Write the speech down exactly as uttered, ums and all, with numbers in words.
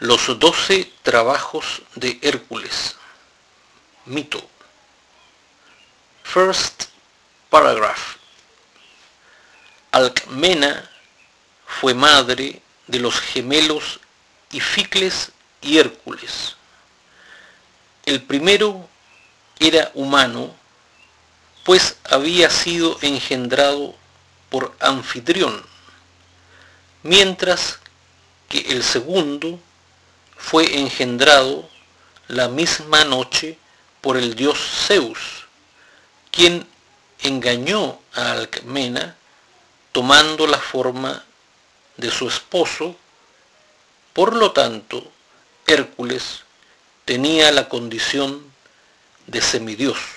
Los doce trabajos de Hércules. Mito. First paragraph. Alcmena fue madre de los gemelos Ificles y Hércules. El primero era humano, pues había sido engendrado por Anfitrión, mientras que el segundo fue engendrado la misma noche por el dios Zeus, quien engañó a Alcmena tomando la forma de su esposo. Por lo tanto, Hércules tenía la condición de semidios.